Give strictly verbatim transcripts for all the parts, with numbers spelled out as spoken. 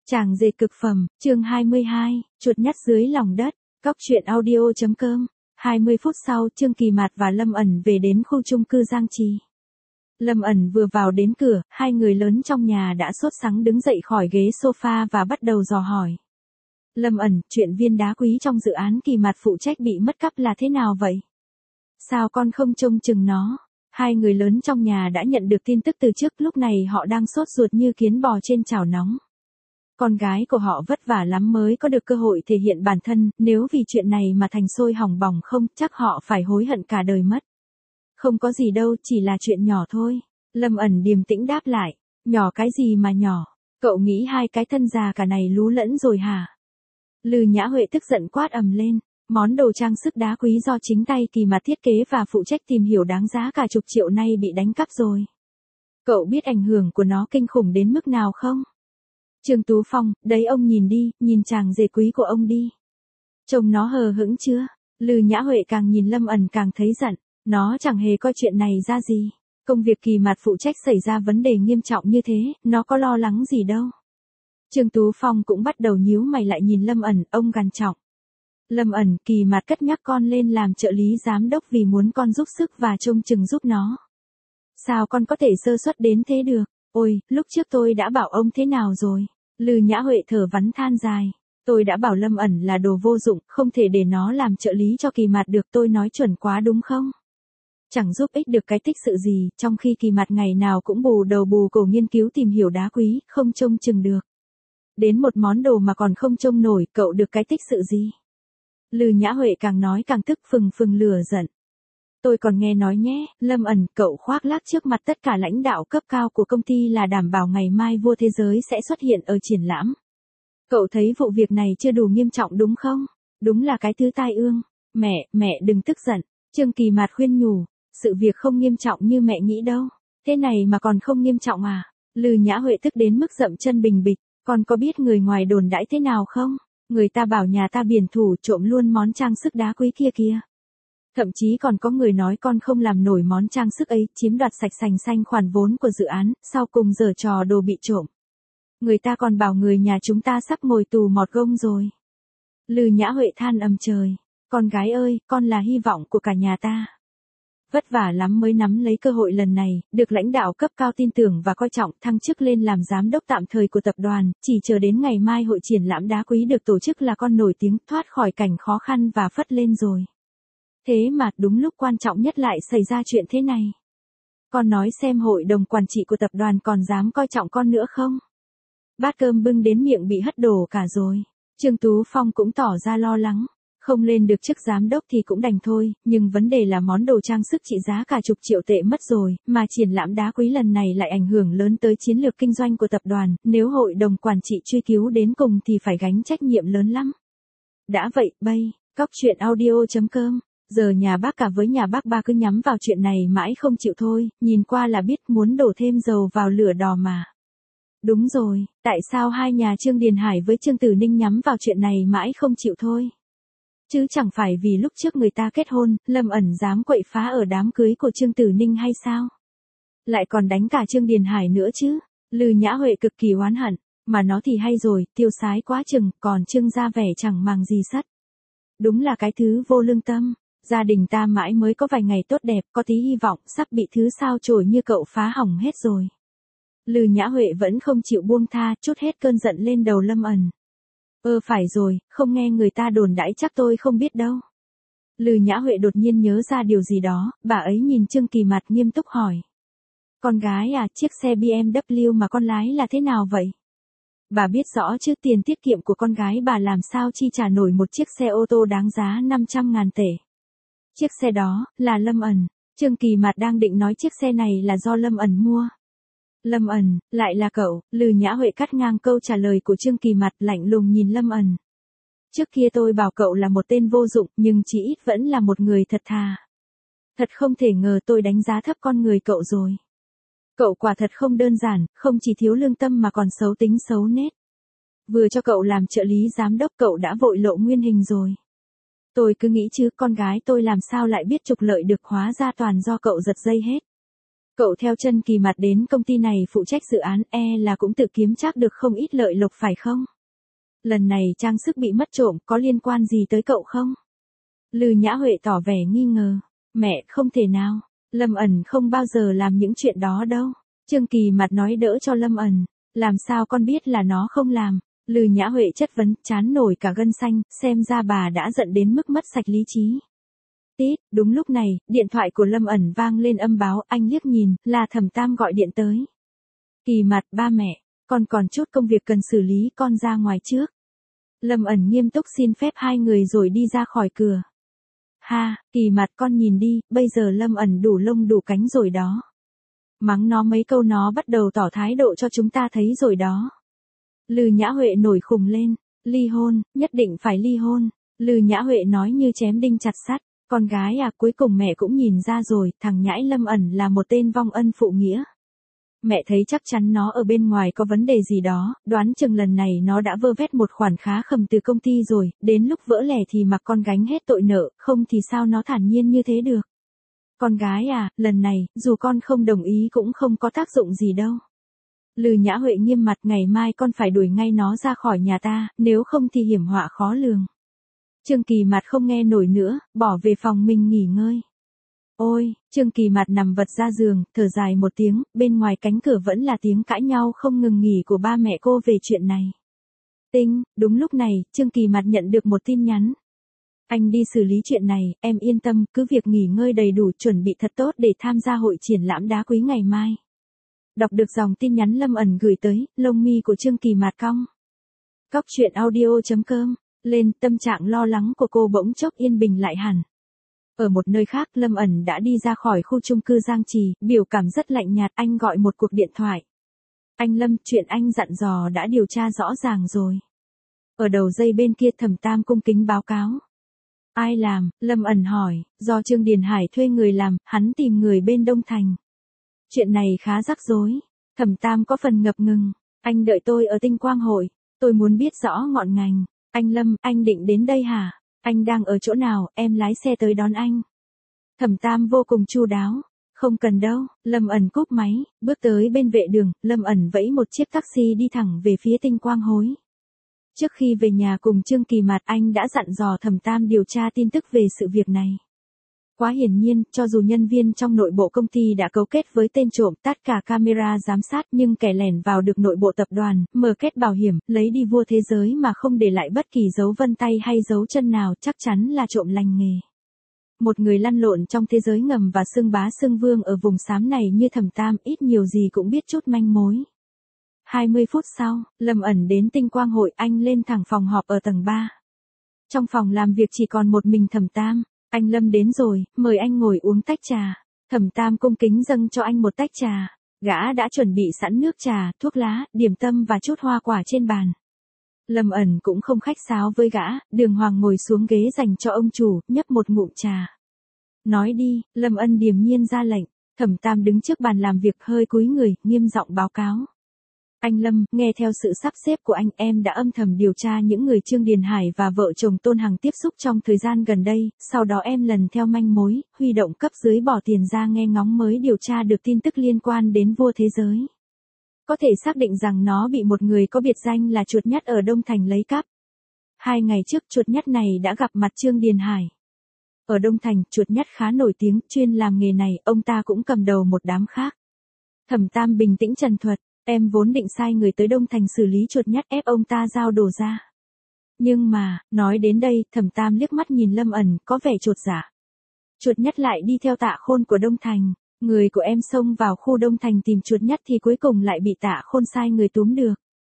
Chàng dệt cực phẩm, chương hai mươi hai, chuột nhắt dưới lòng đất, cóc truyện audio.com. hai mươi phút sau, Trương Kỳ Mạt và Lâm ẩn về đến khu chung cư Giang Trì. Lâm ẩn vừa vào đến cửa, hai người lớn trong nhà đã sốt sắng đứng dậy khỏi ghế sofa và bắt đầu dò hỏi. Lâm ẩn, chuyện viên đá quý trong dự án Kỳ Mạt phụ trách bị mất cắp là thế nào vậy? Sao con không trông chừng nó? Hai người lớn trong nhà đã nhận được tin tức từ trước, lúc này họ đang sốt ruột như kiến bò trên chảo nóng. Con gái của họ vất vả lắm mới có được cơ hội thể hiện bản thân, nếu vì chuyện này mà thành sôi hỏng bỏng không, chắc họ phải hối hận cả đời mất. Không có gì đâu, chỉ là chuyện nhỏ thôi. Lâm ẩn điềm tĩnh đáp lại. Nhỏ cái gì mà nhỏ? Cậu nghĩ hai cái thân già cả này lú lẫn rồi hả? Lư Nhã Huệ tức giận quát ầm lên. Món đồ trang sức đá quý do chính tay Kỳ Mạt thiết kế và phụ trách tìm hiểu đáng giá cả chục triệu nay bị đánh cắp rồi. Cậu biết ảnh hưởng của nó kinh khủng đến mức nào không? Trương Tú Phong, đấy ông nhìn đi, nhìn chàng rể quý của ông đi. Trông nó hờ hững chưa? Lư Nhã Huệ càng nhìn Lâm ẩn càng thấy giận. Nó chẳng hề coi chuyện này ra gì. Công việc Kỳ Mạt phụ trách xảy ra vấn đề nghiêm trọng như thế, nó có lo lắng gì đâu. Trương Tú Phong cũng bắt đầu nhíu mày lại nhìn Lâm ẩn, ông gằn trọng. Lâm ẩn, Kỳ Mạt cất nhắc con lên làm trợ lý giám đốc vì muốn con giúp sức và trông chừng giúp nó. Sao con có thể sơ suất đến thế được? Ôi, lúc trước tôi đã bảo ông thế nào rồi? Lư Nhã Huệ thở vắn than dài. Tôi đã bảo Lâm ẩn là đồ vô dụng, không thể để nó làm trợ lý cho Kỳ Mạt được, tôi nói chuẩn quá đúng không? Chẳng giúp ích được cái tích sự gì, trong khi Kỳ Mạt ngày nào cũng bù đầu bù cổ nghiên cứu tìm hiểu đá quý, không trông chừng được. Đến một món đồ mà còn không trông nổi, cậu được cái tích sự gì? Lư Nhã Huệ càng nói càng tức phừng phừng lửa giận. Tôi còn nghe nói nhé, Lâm ẩn, cậu khoác lác trước mặt tất cả lãnh đạo cấp cao của công ty là đảm bảo ngày mai vua thế giới sẽ xuất hiện ở triển lãm. Cậu thấy vụ việc này chưa đủ nghiêm trọng đúng không? Đúng là cái thứ tai ương. Mẹ, mẹ đừng tức giận. Trương Kỳ Mạt khuyên nhủ. Sự việc không nghiêm trọng như mẹ nghĩ đâu. Thế này mà còn không nghiêm trọng à? Lư Nhã Huệ tức đến mức dậm chân bình bịch. Con có biết người ngoài đồn đãi thế nào không? Người ta bảo nhà ta biển thủ trộm luôn món trang sức đá quý kia kìa. Thậm chí còn có người nói con không làm nổi món trang sức ấy, chiếm đoạt sạch sành xanh khoản vốn của dự án, sau cùng giở trò đồ bị trộm. Người ta còn bảo người nhà chúng ta sắp ngồi tù mọt gông rồi. Lư Nhã Huệ than ầm trời. Con gái ơi, con là hy vọng của cả nhà ta. Vất vả lắm mới nắm lấy cơ hội lần này, được lãnh đạo cấp cao tin tưởng và coi trọng, thăng chức lên làm giám đốc tạm thời của tập đoàn, chỉ chờ đến ngày mai hội triển lãm đá quý được tổ chức là con nổi tiếng, thoát khỏi cảnh khó khăn và phất lên rồi. Thế mà đúng lúc quan trọng nhất lại xảy ra chuyện thế này. Con nói xem hội đồng quản trị của tập đoàn còn dám coi trọng con nữa không? Bát cơm bưng đến miệng bị hất đổ cả rồi. Trương Tú Phong cũng tỏ ra lo lắng. Không lên được chức giám đốc thì cũng đành thôi, nhưng vấn đề là món đồ trang sức trị giá cả chục triệu tệ mất rồi, mà triển lãm đá quý lần này lại ảnh hưởng lớn tới chiến lược kinh doanh của tập đoàn, nếu hội đồng quản trị truy cứu đến cùng thì phải gánh trách nhiệm lớn lắm. Đã vậy, bây, cóc truyện audio.com, giờ nhà bác cả với nhà bác ba cứ nhắm vào chuyện này mãi không chịu thôi, nhìn qua là biết muốn đổ thêm dầu vào lửa đỏ mà. Đúng rồi, tại sao hai nhà Trương Điền Hải với Trương Tử Ninh nhắm vào chuyện này mãi không chịu thôi? Chứ chẳng phải vì lúc trước người ta kết hôn, Lâm ẩn dám quậy phá ở đám cưới của Trương Tử Ninh hay sao? Lại còn đánh cả Trương Điền Hải nữa chứ? Lư Nhã Huệ cực kỳ oán hận, mà nó thì hay rồi, tiêu sái quá chừng, còn Trương ra vẻ chẳng màng gì sắt. Đúng là cái thứ vô lương tâm, gia đình ta mãi mới có vài ngày tốt đẹp, có tí hy vọng, sắp bị thứ sao chổi như cậu phá hỏng hết rồi. Lư Nhã Huệ vẫn không chịu buông tha, trút hết cơn giận lên đầu Lâm ẩn. Ơ phải rồi, không nghe người ta đồn đãi chắc tôi không biết đâu. Lư Nhã Huệ đột nhiên nhớ ra điều gì đó, bà ấy nhìn Trương Kỳ Mạt nghiêm túc hỏi. Con gái à, chiếc xe bê em vê mà con lái là thế nào vậy? Bà biết rõ chứ, tiền tiết kiệm của con gái bà làm sao chi trả nổi một chiếc xe ô tô đáng giá năm trăm ngàn tệ. Chiếc xe đó, là Lâm ẩn. Trương Kỳ Mạt đang định nói chiếc xe này là do Lâm ẩn mua. Lâm ẩn, lại là cậu? Lư Nhã Huệ cắt ngang câu trả lời của Trương Kỳ Mạt, lạnh lùng nhìn Lâm ẩn. Trước kia tôi bảo cậu là một tên vô dụng, nhưng chỉ ít vẫn là một người thật thà. Thật không thể ngờ tôi đánh giá thấp con người cậu rồi. Cậu quả thật không đơn giản, không chỉ thiếu lương tâm mà còn xấu tính xấu nết. Vừa cho cậu làm trợ lý giám đốc cậu đã vội lộ nguyên hình rồi. Tôi cứ nghĩ chứ, con gái tôi làm sao lại biết trục lợi được, hóa ra toàn do cậu giật dây hết. Cậu theo chân Kỳ Mạt đến công ty này phụ trách dự án, e là cũng tự kiếm chắc được không ít lợi lộc phải không? Lần này trang sức bị mất trộm có liên quan gì tới cậu không? Lư Nhã Huệ tỏ vẻ nghi ngờ. Mẹ, không thể nào. Lâm ẩn không bao giờ làm những chuyện đó đâu. Trương Kỳ Mạt nói đỡ cho Lâm ẩn. Làm sao con biết là nó không làm? Lư Nhã Huệ chất vấn, chán nổi cả gân xanh, xem ra bà đã giận đến mức mất sạch lý trí. Tít, đúng lúc này, điện thoại của Lâm ẩn vang lên âm báo, anh liếc nhìn, là Thẩm Tam gọi điện tới. Kỳ Mạt, ba mẹ, con còn chút công việc cần xử lý, con ra ngoài trước. Lâm ẩn nghiêm túc xin phép hai người rồi đi ra khỏi cửa. Ha, Kỳ Mạt, con nhìn đi, bây giờ Lâm ẩn đủ lông đủ cánh rồi đó. Mắng nó mấy câu nó bắt đầu tỏ thái độ cho chúng ta thấy rồi đó. Lư Nhã Huệ nổi khùng lên, ly hôn, nhất định phải ly hôn. Lư Nhã Huệ nói như chém đinh chặt sắt, con gái à, cuối cùng mẹ cũng nhìn ra rồi, thằng nhãi Lâm ẩn là một tên vong ân phụ nghĩa. Mẹ thấy chắc chắn nó ở bên ngoài có vấn đề gì đó, đoán chừng lần này nó đã vơ vét một khoản khá khẩm từ công ty rồi, đến lúc vỡ lẻ thì mặc con gánh hết tội nợ, không thì sao nó thản nhiên như thế được. Con gái à, lần này, dù con không đồng ý cũng không có tác dụng gì đâu. Lư Nhã Huệ nghiêm mặt, ngày mai con phải đuổi ngay nó ra khỏi nhà ta, nếu không thì hiểm họa khó lường. Trương Kỳ Mạt không nghe nổi nữa, bỏ về phòng mình nghỉ ngơi. Ôi, Trương Kỳ Mạt nằm vật ra giường, thở dài một tiếng, bên ngoài cánh cửa vẫn là tiếng cãi nhau không ngừng nghỉ của ba mẹ cô về chuyện này. Tinh, đúng lúc này, Trương Kỳ Mạt nhận được một tin nhắn. Anh đi xử lý chuyện này, em yên tâm, cứ việc nghỉ ngơi đầy đủ, chuẩn bị thật tốt để tham gia hội triển lãm đá quý ngày mai. Đọc được dòng tin nhắn Lâm ẩn gửi tới, lông mi của Trương Kỳ Mạt cong. Cóc truyện audio chấm com, lên, tâm trạng lo lắng của cô bỗng chốc yên bình lại hẳn. Ở một nơi khác, Lâm ẩn đã đi ra khỏi khu chung cư Giang Trì, biểu cảm rất lạnh nhạt, anh gọi một cuộc điện thoại. Anh Lâm, chuyện anh dặn dò đã điều tra rõ ràng rồi. Ở đầu dây bên kia Thẩm Tam cung kính báo cáo. Ai làm? Lâm ẩn hỏi, do Trương Điền Hải thuê người làm, hắn tìm người bên Đông Thành. Chuyện này khá rắc rối. Thẩm Tam có phần ngập ngừng. Anh đợi tôi ở Tinh Quang Hội. Tôi muốn biết rõ ngọn ngành. Anh Lâm, anh định đến đây hả? Anh đang ở chỗ nào, em lái xe tới đón anh. Thẩm Tam vô cùng chu đáo. Không cần đâu, Lâm ẩn cúp máy, bước tới bên vệ đường, Lâm ẩn vẫy một chiếc taxi đi thẳng về phía Tinh Quang Hối. Trước khi về nhà cùng Trương Kỳ Mạt, anh đã dặn dò Thẩm Tam điều tra tin tức về sự việc này. Quá hiển nhiên, cho dù nhân viên trong nội bộ công ty đã cấu kết với tên trộm, tắt cả camera giám sát, nhưng kẻ lẻn vào được nội bộ tập đoàn, mở kết bảo hiểm, lấy đi vua thế giới mà không để lại bất kỳ dấu vân tay hay dấu chân nào, chắc chắn là trộm lành nghề. Một người lăn lộn trong thế giới ngầm và xưng bá xưng vương ở vùng xám này như Thẩm Tam, ít nhiều gì cũng biết chút manh mối. hai mươi phút sau, Lâm ẩn đến Tinh Quang Hội, anh lên thẳng phòng họp ở tầng ba. Trong phòng làm việc chỉ còn một mình Thẩm Tam. Anh Lâm đến rồi, mời anh ngồi uống tách trà. Thẩm Tam cung kính dâng cho anh một tách trà. Gã đã chuẩn bị sẵn nước trà, thuốc lá, điểm tâm và chút hoa quả trên bàn. Lâm ẩn cũng không khách sáo với gã, đường hoàng ngồi xuống ghế dành cho ông chủ, nhấp một ngụm trà. Nói đi, Lâm ân điềm nhiên ra lệnh. Thẩm Tam đứng trước bàn làm việc hơi cúi người, nghiêm giọng báo cáo. Anh Lâm, nghe theo sự sắp xếp của anh, em đã âm thầm điều tra những người Trương Điền Hải và vợ chồng Tôn Hằng tiếp xúc trong thời gian gần đây, sau đó em lần theo manh mối, huy động cấp dưới bỏ tiền ra nghe ngóng mới điều tra được tin tức liên quan đến vua thế giới. Có thể xác định rằng nó bị một người có biệt danh là Chuột Nhắt ở Đông Thành lấy cắp. Hai ngày trước Chuột Nhắt này đã gặp mặt Trương Điền Hải. Ở Đông Thành, Chuột Nhắt khá nổi tiếng, chuyên làm nghề này, ông ta cũng cầm đầu một đám khác. Thẩm Tam bình tĩnh trần thuật. Em vốn định sai người tới Đông Thành xử lý Chuột Nhắt, ép ông ta giao đồ ra. Nhưng mà, nói đến đây, Thẩm Tam liếc mắt nhìn Lâm ẩn, có vẻ chột dạ. Chuột Nhắt lại đi theo Tạ Khôn của Đông Thành. Người của em xông vào khu Đông Thành tìm Chuột Nhắt thì cuối cùng lại bị Tạ Khôn sai người túm được.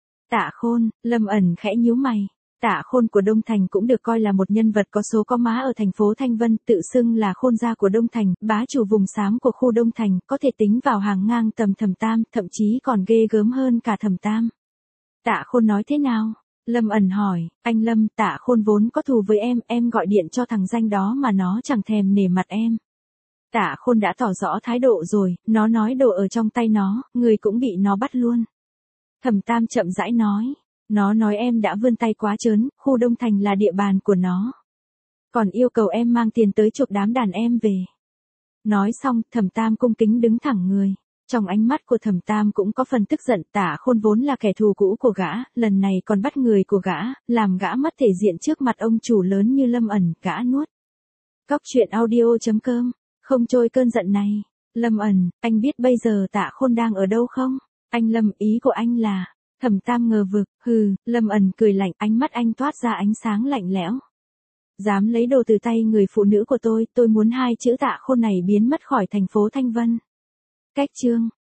Tạ Khôn, Lâm ẩn khẽ nhíu mày. Tạ Khôn của Đông Thành cũng được coi là một nhân vật có số có má ở thành phố Thanh Vân, tự xưng là Khôn gia của Đông Thành, bá chủ vùng xám của khu Đông Thành, có thể tính vào hàng ngang tầm Thẩm Tam, thậm chí còn ghê gớm hơn cả Thẩm Tam. Tạ Khôn nói thế nào? Lâm ẩn hỏi, anh Lâm, Tạ Khôn vốn có thù với em, em gọi điện cho thằng danh đó mà nó chẳng thèm nể mặt em. Tạ Khôn đã tỏ rõ thái độ rồi, nó nói đồ ở trong tay nó, người cũng bị nó bắt luôn. Thẩm Tam chậm rãi nói. Nó nói em đã vươn tay quá trớn, khu Đông Thành là địa bàn của nó. Còn yêu cầu em mang tiền tới chụp đám đàn em về. Nói xong, Thẩm Tam cung kính đứng thẳng người. Trong ánh mắt của Thẩm Tam cũng có phần tức giận, Tạ Khôn vốn là kẻ thù cũ của gã, lần này còn bắt người của gã, làm gã mất thể diện trước mặt ông chủ lớn như Lâm ẩn, gã nuốt. Cóc truyện audio chấm com, không trôi cơn giận này. Lâm ẩn, anh biết bây giờ Tạ Khôn đang ở đâu không? Anh Lâm, ý của anh là... Thẩm Tam ngờ vực, hừ, Lâm ẩn cười lạnh, ánh mắt anh toát ra ánh sáng lạnh lẽo. Dám lấy đồ từ tay người phụ nữ của tôi, tôi muốn hai chữ Tạ Khôn này biến mất khỏi thành phố Thanh Vân. Cách chương